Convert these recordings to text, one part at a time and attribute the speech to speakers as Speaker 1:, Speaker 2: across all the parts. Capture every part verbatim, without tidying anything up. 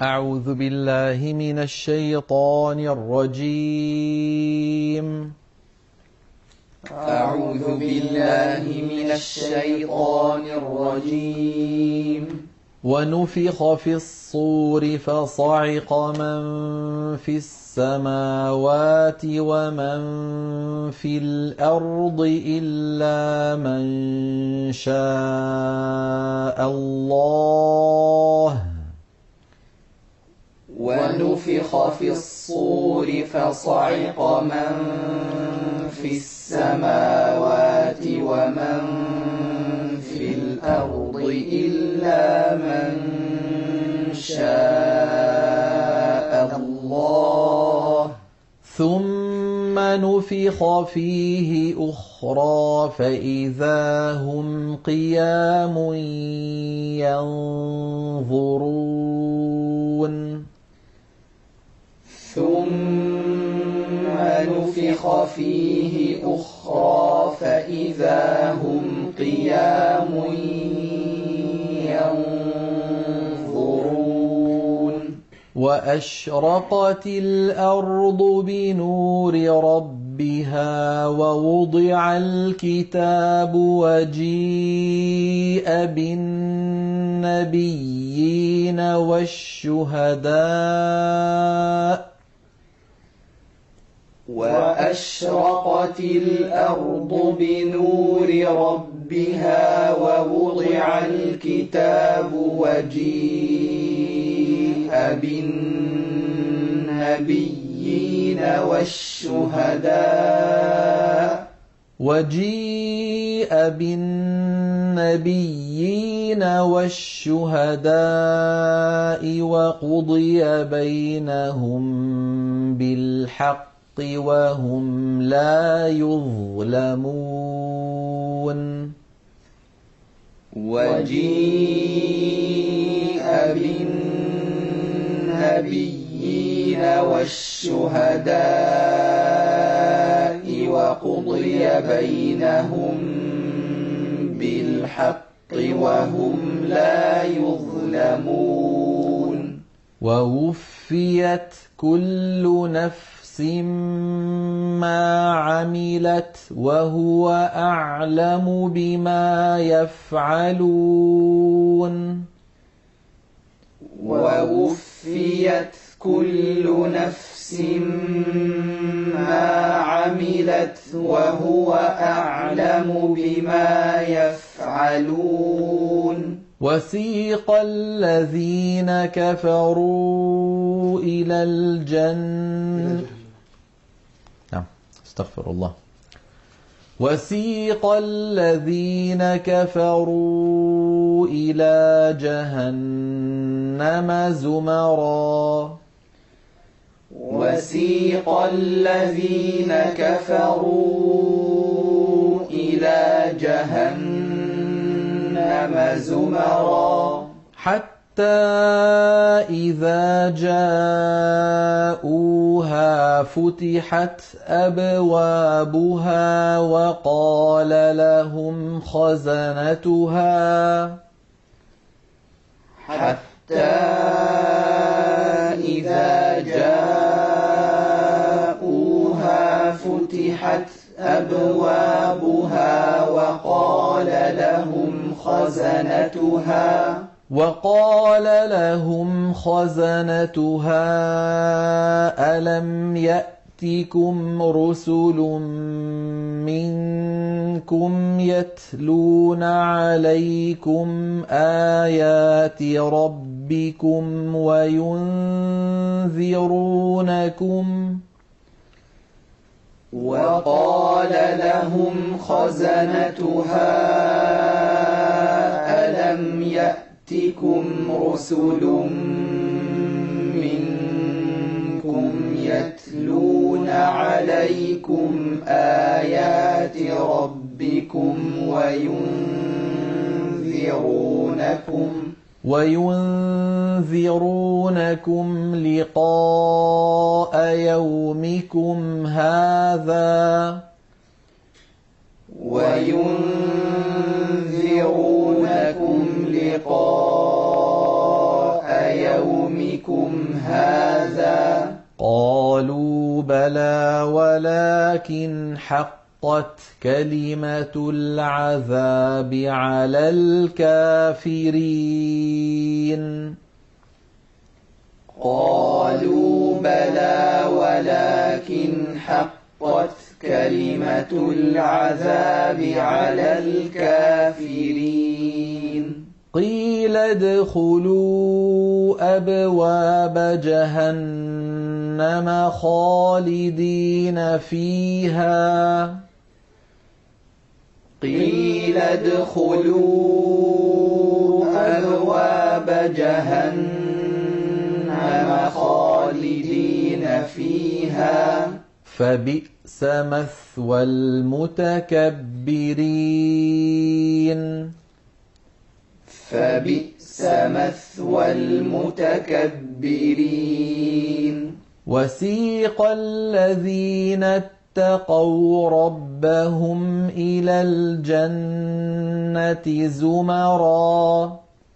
Speaker 1: أعوذ بالله من الشيطان الرجيم
Speaker 2: أعوذ بالله من الشيطان الرجيم
Speaker 1: ونفخ في الصور فصعق من في السماوات ومن في الأرض إلا من شاء الله
Speaker 2: ونفخ في الصور فصعق من في السماوات ومن في الأرض إلا من شاء الله
Speaker 1: ثم نفخ فيه أخرى فإذا هم قيام ينظرون
Speaker 2: ثم نفخ فيه أخرى فإذا هم قيام ينظرون
Speaker 1: وأشرقت الأرض بنور ربها ووضع الكتاب وجيء بالنبيين والشهداء
Speaker 2: وأشرقت الأرض بنور ربها ووضع الكتاب وجيء بالنبيين والشهداء
Speaker 1: وجيء بالنبيين والشهداء وقضي بينهم بالحق وهم لا يظلمون
Speaker 2: وجيء بالنبيين والشهداء وقضي بينهم بالحق وهم لا يظلمون
Speaker 1: ووفيت كل نفس ما عملت وهو أعلم بما يفعلون
Speaker 2: ووفيت كل نفس ما عملت وهو أعلم بما يفعلون
Speaker 1: وسيق الذين كفروا إلى الجنة نعم استغفر الله وسيق الذين كفروا إلى جهنم زمرا
Speaker 2: وسيق الذين كفروا إلى جهنم زمرا
Speaker 1: حتى إذا جاءوها فتحت أبوابها وقال لهم خزنتها
Speaker 2: حتى إذا جاءوها فتحت أبوابها وقال لهم خزنتها
Speaker 1: وقال لهم خزنتها ألم يأتكم رسل منكم يتلون عليكم آيات ربكم وينذرونكم
Speaker 2: وقال لهم خزنتها ألم يأتكم رسل منكم يتلون عليكم آيات ربكم وينذرونكم
Speaker 1: وينذرونكم لقاء يومكم هذا
Speaker 2: وينذرونكم لقاء يومكم هذا
Speaker 1: قالوا بلى ولكن حقت كلمة العذاب على الكافرين
Speaker 2: قالوا بلى ولكن حقت كلمة العذاب على الكافرين
Speaker 1: قيل ادخلوا أبواب جهنم خالدين فيها
Speaker 2: قيل ادخلوا أبواب جهنم خالدين فيها
Speaker 1: فبئس مثوى المتكبرين
Speaker 2: فبئس مثوى المتكبرين
Speaker 1: وسيق الذين اتقوا ربهم إلى الجنة زمرا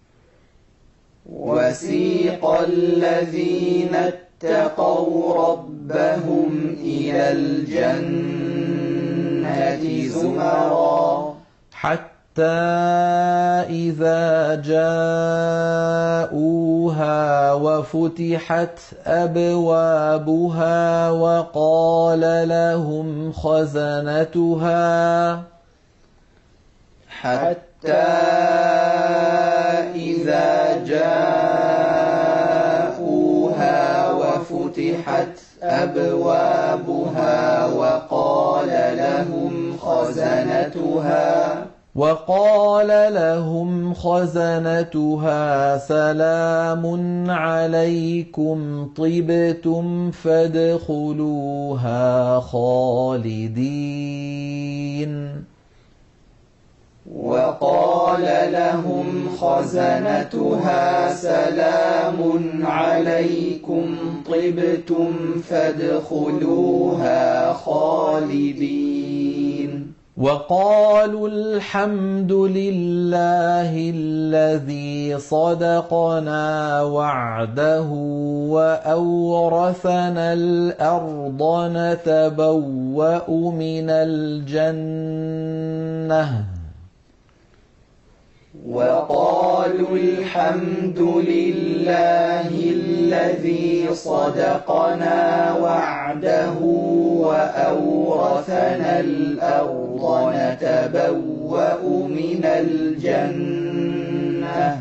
Speaker 2: وسيق الذين اتقوا ربهم إلى الجنة زمرا
Speaker 1: حتى إذا جاءوها وفتحت أبوابها وقال لهم خزنتها
Speaker 2: حتى إذا جاءوها وفتحت أبوابها وقال لهم خزنتها
Speaker 1: وقال لهم خزنتها سلام عليكم طبتم فادخلوها خالدين
Speaker 2: وقال لهم خزنتها سلام عليكم طبتم فادخلوها خالدين
Speaker 1: وقالوا الحمد لله الذي صدقنا وعده وأورثنا الأرض نتبوأ من الجنة
Speaker 2: وقالوا الحمد لله الذي صدقنا وعده وأورثنا الأرض نتبوأ من الجنة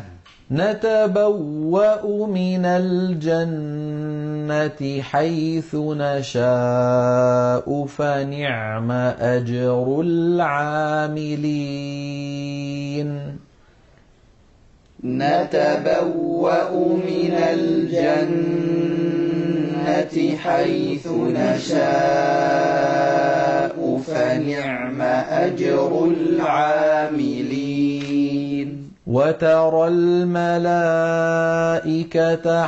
Speaker 1: نتبوأ من الجنة حيث نشاء فنعم أجر العاملين
Speaker 2: نتبوأ من الجنة حيث نشاء فنعم أجر العاملين
Speaker 1: وترى الملائكة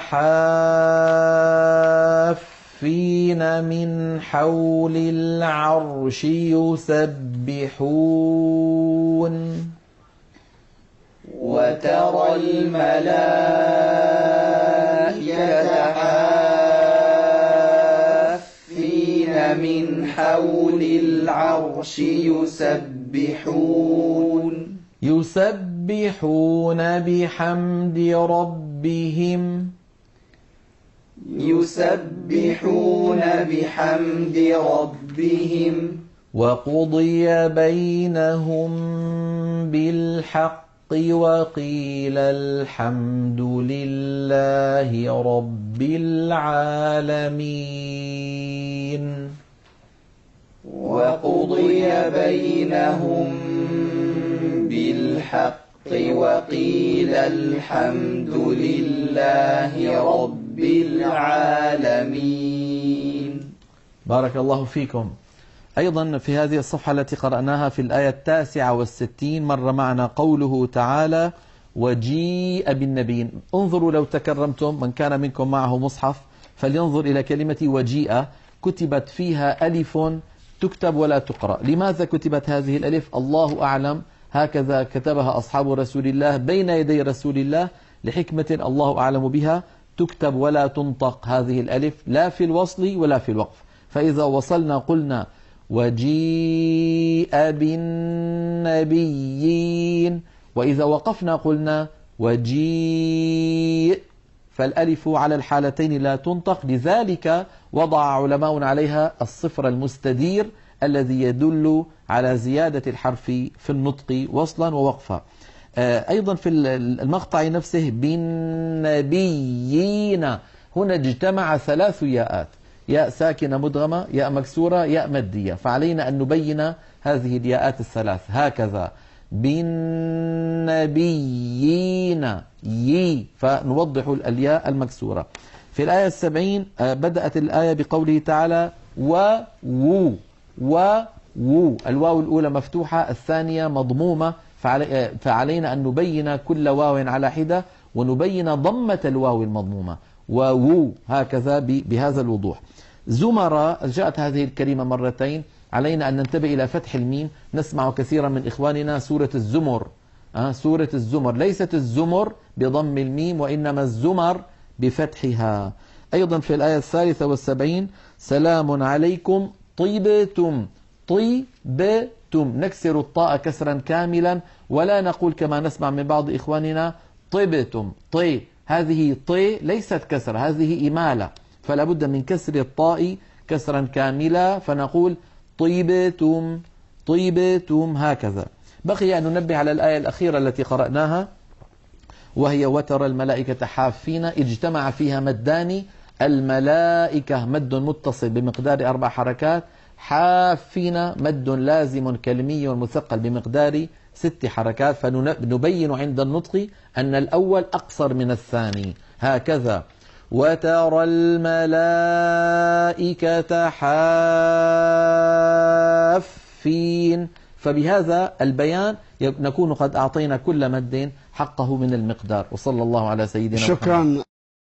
Speaker 1: حافين من حول العرش يسبحون
Speaker 2: وترى الملائكة حافين من حول العرش يسبحون
Speaker 1: يسبحون بحمد ربهم
Speaker 2: يسبحون بحمد ربهم
Speaker 1: وقضي بينهم بالحق وقيل الحمد لله رب العالمين
Speaker 2: وقضي بينهم بالحق وقيل الحمد لله رب العالمين.
Speaker 1: بارك الله فيكم. أيضا في هذه الصفحة التي قرأناها في الآية التاسعة والستين مر معنا قوله تعالى وجيء بالنبيين. انظروا لو تكرمتم من كان منكم معه مصحف فلينظر إلى كلمة وجيء، كتبت فيها ألف تكتب ولا تقرأ. لماذا كتبت هذه الألف؟ الله أعلم، هكذا كتبها أصحاب رسول الله بين يدي رسول الله لحكمة الله أعلم بها. تكتب ولا تنطق هذه الألف لا في الوصل ولا في الوقف. فإذا وصلنا قلنا وجيء بالنبيين، وإذا وقفنا قلنا وجيء، فالألف على الحالتين لا تنطق. لذلك وضع علماء عليها الصفر المستدير الذي يدل على زيادة الحرف في النطق وصلا ووقفا. أيضا في المقطع نفسه بالنبيين، هنا اجتمع ثلاث ياءات، ياء ساكنة مدغمة، ياء مكسورة، ياء مادية، فعلينا أن نبين هذه الياءات الثلاث هكذا بالنبيين يي، فنوضح الياء المكسورة. في الآية السبعين بدأت الآية بقوله تعالى وو وو، الواو الأولى مفتوحة الثانية مضمومة، فعلينا أن نبين كل واو على حدة ونبين ضمة الواو المضمومة وو هكذا بهذا الوضوح. زمر جاءت هذه الكلمة مرتين، علينا أن ننتبه إلى فتح الميم. نسمع كثيرا من إخواننا سورة الزمر، أه سورة الزمر، ليست الزمر بضم الميم وإنما الزمر بفتحها. أيضا في الآية الثالثة والسبعين سلام عليكم طيبتم، طيبتم، نكسر الطاء كسرا كاملا ولا نقول كما نسمع من بعض إخواننا طيبتم، طي، هذه طي ليست كسر، هذه إمالة، فلا بد من كسر الطاء كسرا كاملا، فنقول طيبتم طيبتم هكذا. بقي أن ننبه على الآية الأخيرة التي قرأناها، وهي وترى الملائكة حافين، اجتمع فيها مدان، الملائكة مد متصل بمقدار أربع حركات، حافين مد لازم كلمي مثقل بمقدار ست حركات، فنبين عند النطق أن الأول أقصر من الثاني هكذا. وترى الملائكة حافين، فبهذا البيان نكون قد أعطينا كل مد حقه من المقدار. وصلى الله على سيدنا محمد.
Speaker 3: شكرا.